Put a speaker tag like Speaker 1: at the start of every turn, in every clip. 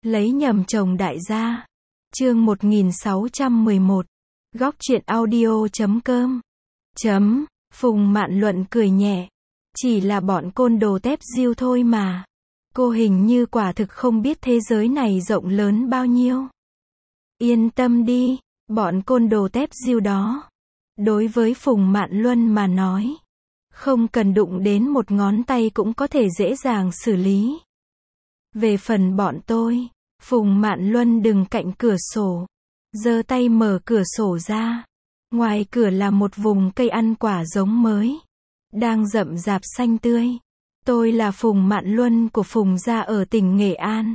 Speaker 1: Lấy nhầm chồng đại gia. Chương 1611. Góc truyện audio.com. Phùng Mạn Luận cười nhẹ. Chỉ là bọn côn đồ tép diêu thôi mà. Cô hình như quả thực không biết thế giới này rộng lớn bao nhiêu. Yên tâm đi, bọn côn đồ tép diêu đó. Đối với Phùng Mạn Luân mà nói, không cần đụng đến một ngón tay cũng có thể dễ dàng xử lý. Về phần bọn tôi, Phùng Mạn Luân đứng cạnh cửa sổ, giơ tay mở cửa sổ ra. Ngoài cửa là một vùng cây ăn quả giống mới, đang rậm rạp xanh tươi. Tôi là Phùng Mạn Luân của Phùng gia ở tỉnh Nghệ An.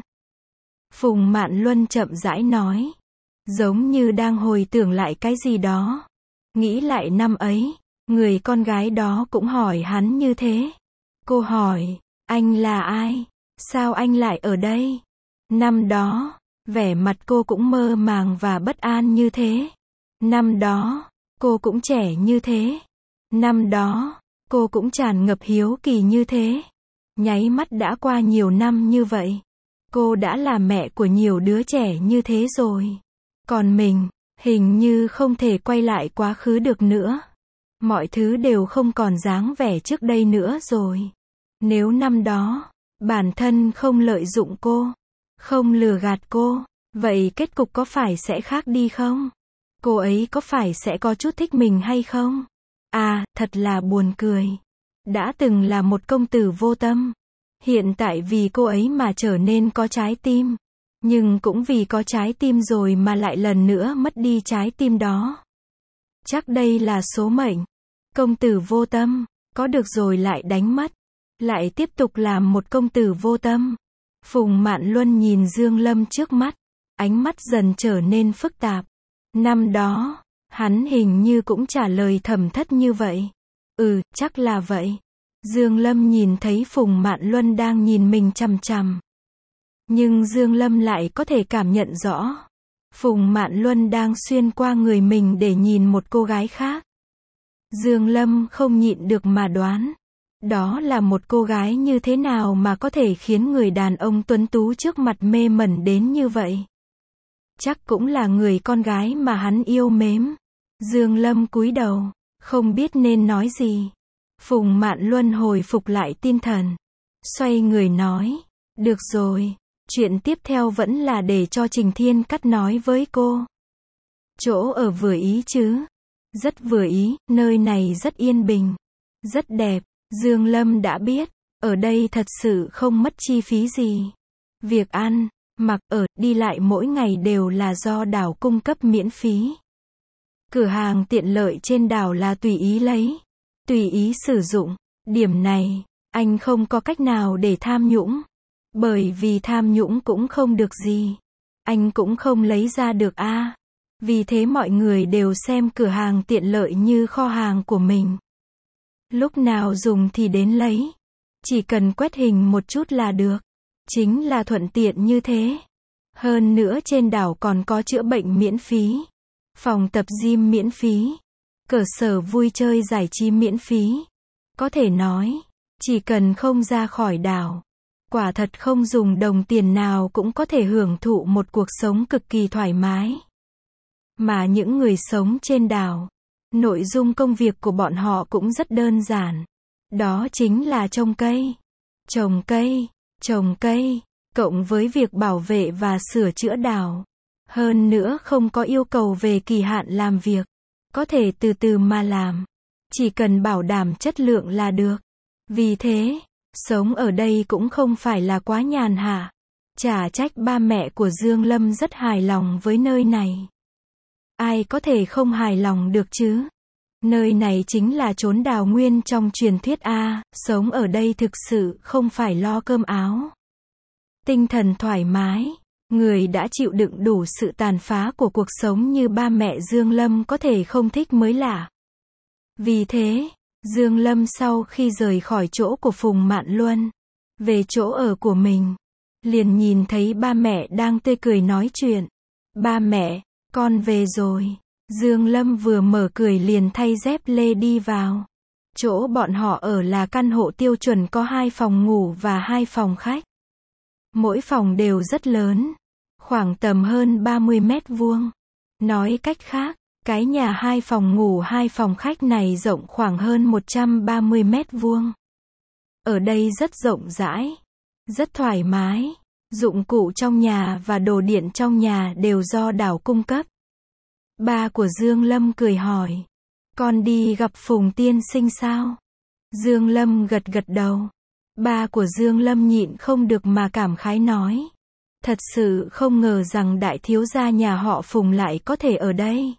Speaker 1: Phùng Mạn Luân chậm rãi nói, giống như đang hồi tưởng lại cái gì đó. Nghĩ lại năm ấy, người con gái đó cũng hỏi hắn như thế. Cô hỏi, anh là ai? Sao anh lại ở đây? Năm đó, vẻ mặt cô cũng mơ màng và bất an như thế. Năm đó, cô cũng trẻ như thế. Năm đó, cô cũng tràn ngập hiếu kỳ như thế. Nháy mắt đã qua nhiều năm như vậy. Cô đã là mẹ của nhiều đứa trẻ như thế rồi. Còn mình, hình như không thể quay lại quá khứ được nữa. Mọi thứ đều không còn dáng vẻ trước đây nữa rồi. Nếu năm đó, bản thân không lợi dụng cô, không lừa gạt cô, vậy kết cục có phải sẽ khác đi không? Cô ấy có phải sẽ có chút thích mình hay không? À, thật là buồn cười. Đã từng là một công tử vô tâm. Hiện tại vì cô ấy mà trở nên có trái tim. Nhưng cũng vì có trái tim rồi mà lại lần nữa mất đi trái tim đó. Chắc đây là số mệnh. Công tử vô tâm, có được rồi lại đánh mất. Lại tiếp tục làm một công tử vô tâm. Phùng Mạn Luân nhìn Dương Lâm trước mắt, ánh mắt dần trở nên phức tạp. Năm đó, hắn hình như cũng trả lời thầm thất như vậy. Chắc là vậy. Dương Lâm nhìn thấy Phùng Mạn Luân đang nhìn mình chằm chằm. Nhưng Dương Lâm lại có thể cảm nhận rõ. Phùng Mạn Luân đang xuyên qua người mình để nhìn một cô gái khác. Dương Lâm không nhịn được mà đoán. Đó là một cô gái như thế nào mà có thể khiến người đàn ông tuấn tú trước mặt mê mẩn đến như vậy? Chắc cũng là người con gái mà hắn yêu mến. Dương Lâm cúi đầu, không biết nên nói gì. Phùng Mạn Luân hồi phục lại tinh thần. Xoay người nói, được rồi, chuyện tiếp theo vẫn là để cho Trình Thiên Cắt nói với cô. Chỗ ở vừa ý chứ? Rất vừa ý, nơi này rất yên bình, rất đẹp. Dương Lâm đã biết, ở đây thật sự không mất chi phí gì. Việc ăn, mặc, ở, đi lại mỗi ngày đều là do đảo cung cấp miễn phí. Cửa hàng tiện lợi trên đảo là tùy ý lấy, tùy ý sử dụng. Điểm này, anh không có cách nào để tham nhũng. Bởi vì tham nhũng cũng không được gì. Anh cũng không lấy ra được a. Vì thế mọi người đều xem cửa hàng tiện lợi như kho hàng của mình. Lúc nào dùng thì đến lấy. Chỉ cần quét hình một chút là được. Chính là thuận tiện như thế. Hơn nữa trên đảo còn có chữa bệnh miễn phí. Phòng tập gym miễn phí. Cơ sở vui chơi giải trí miễn phí. Có thể nói, chỉ cần không ra khỏi đảo, quả thật không dùng đồng tiền nào cũng có thể hưởng thụ một cuộc sống cực kỳ thoải mái. Mà những người sống trên đảo, nội dung công việc của bọn họ cũng rất đơn giản. Đó chính là trồng cây. Trồng cây, cộng với việc bảo vệ và sửa chữa đảo. Hơn nữa không có yêu cầu về kỳ hạn làm việc. Có thể từ từ mà làm. Chỉ cần bảo đảm chất lượng là được. Vì thế, sống ở đây cũng không phải là quá nhàn hạ. Chả trách ba mẹ của Dương Lâm rất hài lòng với nơi này. Ai có thể không hài lòng được chứ? Nơi này chính là chốn đào nguyên trong truyền thuyết a, sống ở đây thực sự không phải lo cơm áo. Tinh thần thoải mái, người đã chịu đựng đủ sự tàn phá của cuộc sống như ba mẹ Dương Lâm có thể không thích mới lạ. Vì thế, Dương Lâm sau khi rời khỏi chỗ của Phùng Mạn Luân, về chỗ ở của mình, liền nhìn thấy ba mẹ đang tươi cười nói chuyện. Ba mẹ, con về rồi. Dương Lâm vừa mở cười liền thay dép lê đi vào. Chỗ bọn họ ở là căn hộ tiêu chuẩn có 2 phòng ngủ và 2 phòng khách. Mỗi phòng đều rất lớn, khoảng tầm hơn 30 mét vuông. Nói cách khác, cái nhà 2 phòng ngủ 2 phòng khách này rộng khoảng hơn 130 mét vuông. Ở đây rất rộng rãi, rất thoải mái. Dụng cụ trong nhà và đồ điện trong nhà đều do đảo cung cấp. Ba của Dương Lâm cười hỏi, con đi gặp Phùng tiên sinh sao? Dương Lâm gật gật đầu. Ba của Dương Lâm nhịn không được mà cảm khái nói, thật sự không ngờ rằng đại thiếu gia nhà họ Phùng lại có thể ở đây.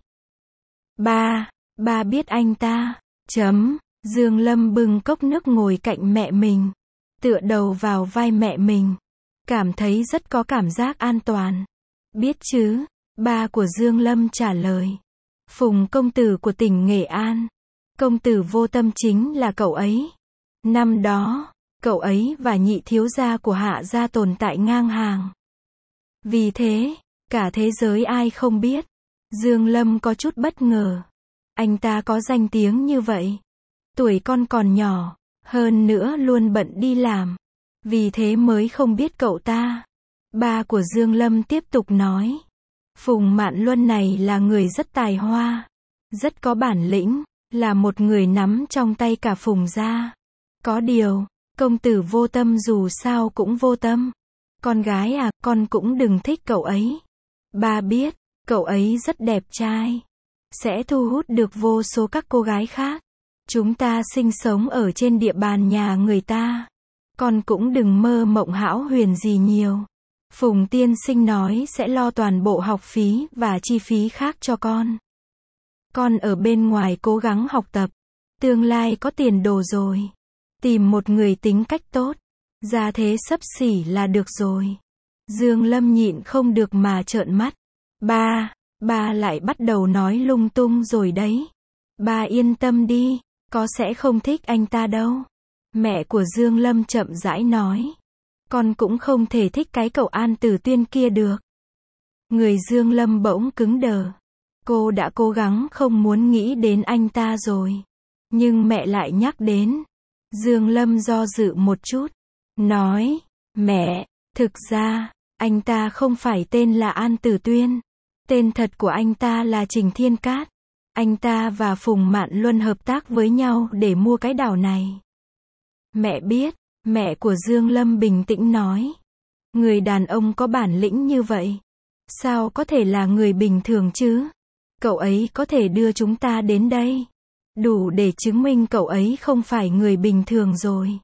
Speaker 1: Ba biết anh ta. Dương Lâm bưng cốc nước ngồi cạnh mẹ mình, tựa đầu vào vai mẹ mình, cảm thấy rất có cảm giác an toàn. Biết chứ, ba của Dương Lâm trả lời. Phùng công tử của tỉnh Nghệ An. Công tử Vô Tâm chính là cậu ấy. Năm đó, cậu ấy và nhị thiếu gia của Hạ gia tồn tại ngang hàng. Vì thế, cả thế giới ai không biết. Dương Lâm có chút bất ngờ. Anh ta có danh tiếng như vậy. Tuổi con còn nhỏ, hơn nữa luôn bận đi làm. Vì thế mới không biết cậu ta. Ba của Dương Lâm tiếp tục nói. Phùng Mạn Luân này là người rất tài hoa, rất có bản lĩnh, là một người nắm trong tay cả Phùng gia. Có điều, công tử Vô Tâm dù sao cũng vô tâm. Con gái à, con cũng đừng thích cậu ấy. Ba biết, cậu ấy rất đẹp trai, sẽ thu hút được vô số các cô gái khác. Chúng ta sinh sống ở trên địa bàn nhà người ta. Con cũng đừng mơ mộng hão huyền gì nhiều. Phùng tiên sinh nói sẽ lo toàn bộ học phí và chi phí khác cho con. Con ở bên ngoài cố gắng học tập. Tương lai có tiền đồ rồi. Tìm một người tính cách tốt. Gia thế xấp xỉ là được rồi. Dương Lâm nhịn không được mà trợn mắt. Ba lại bắt đầu nói lung tung rồi đấy. Ba yên tâm đi, có sẽ không thích anh ta đâu. Mẹ của Dương Lâm chậm rãi nói. Con cũng không thể thích cái cậu An Tử Tuyên kia được. Người Dương Lâm bỗng cứng đờ. Cô đã cố gắng không muốn nghĩ đến anh ta rồi. Nhưng mẹ lại nhắc đến. Dương Lâm do dự một chút. Nói, mẹ, thực ra, anh ta không phải tên là An Tử Tuyên. Tên thật của anh ta là Trình Thiên Cát. Anh ta và Phùng Mạn Luân hợp tác với nhau để mua cái đảo này. Mẹ biết, mẹ của Dương Lâm bình tĩnh nói. Người đàn ông có bản lĩnh như vậy, sao có thể là người bình thường chứ? Cậu ấy có thể đưa chúng ta đến đây. Đủ để chứng minh cậu ấy không phải người bình thường rồi.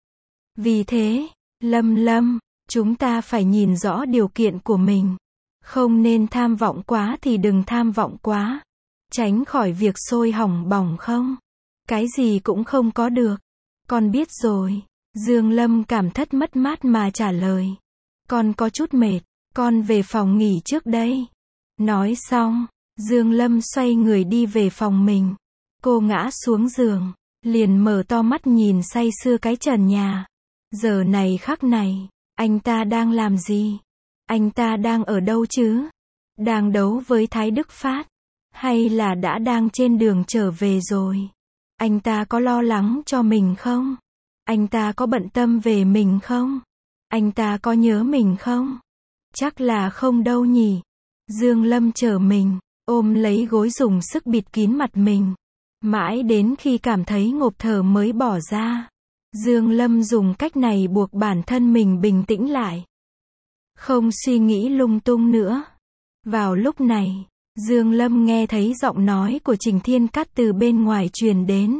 Speaker 1: Vì thế, Lâm, chúng ta phải nhìn rõ điều kiện của mình. Không nên tham vọng quá thì đừng tham vọng quá. Tránh khỏi việc sôi hỏng bỏng không? Cái gì cũng không có được. Con biết rồi. Dương Lâm cảm thất mất mát mà trả lời. Con có chút mệt, con về phòng nghỉ trước đây. Nói xong, Dương Lâm xoay người đi về phòng mình. Cô ngã xuống giường, liền mở to mắt nhìn say sưa cái trần nhà. Giờ này khắc này, anh ta đang làm gì? Anh ta đang ở đâu chứ? Đang đấu với Thái Đức Phát? Hay là đã đang trên đường trở về rồi? Anh ta có lo lắng cho mình không? Anh ta có bận tâm về mình không? Anh ta có nhớ mình không? Chắc là không đâu nhỉ. Dương Lâm trở mình, ôm lấy gối dùng sức bịt kín mặt mình. Mãi đến khi cảm thấy ngộp thở mới bỏ ra. Dương Lâm dùng cách này buộc bản thân mình bình tĩnh lại. Không suy nghĩ lung tung nữa. Vào lúc này, Dương Lâm nghe thấy giọng nói của Trình Thiên Cát từ bên ngoài truyền đến.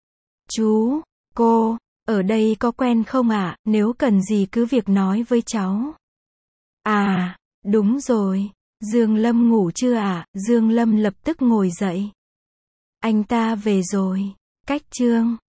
Speaker 1: Chú, cô, ở đây có quen không ạ? Nếu cần gì cứ việc nói với cháu. À, đúng rồi. Dương Lâm ngủ chưa ạ? Dương Lâm lập tức ngồi dậy. Anh ta về rồi. Cách chương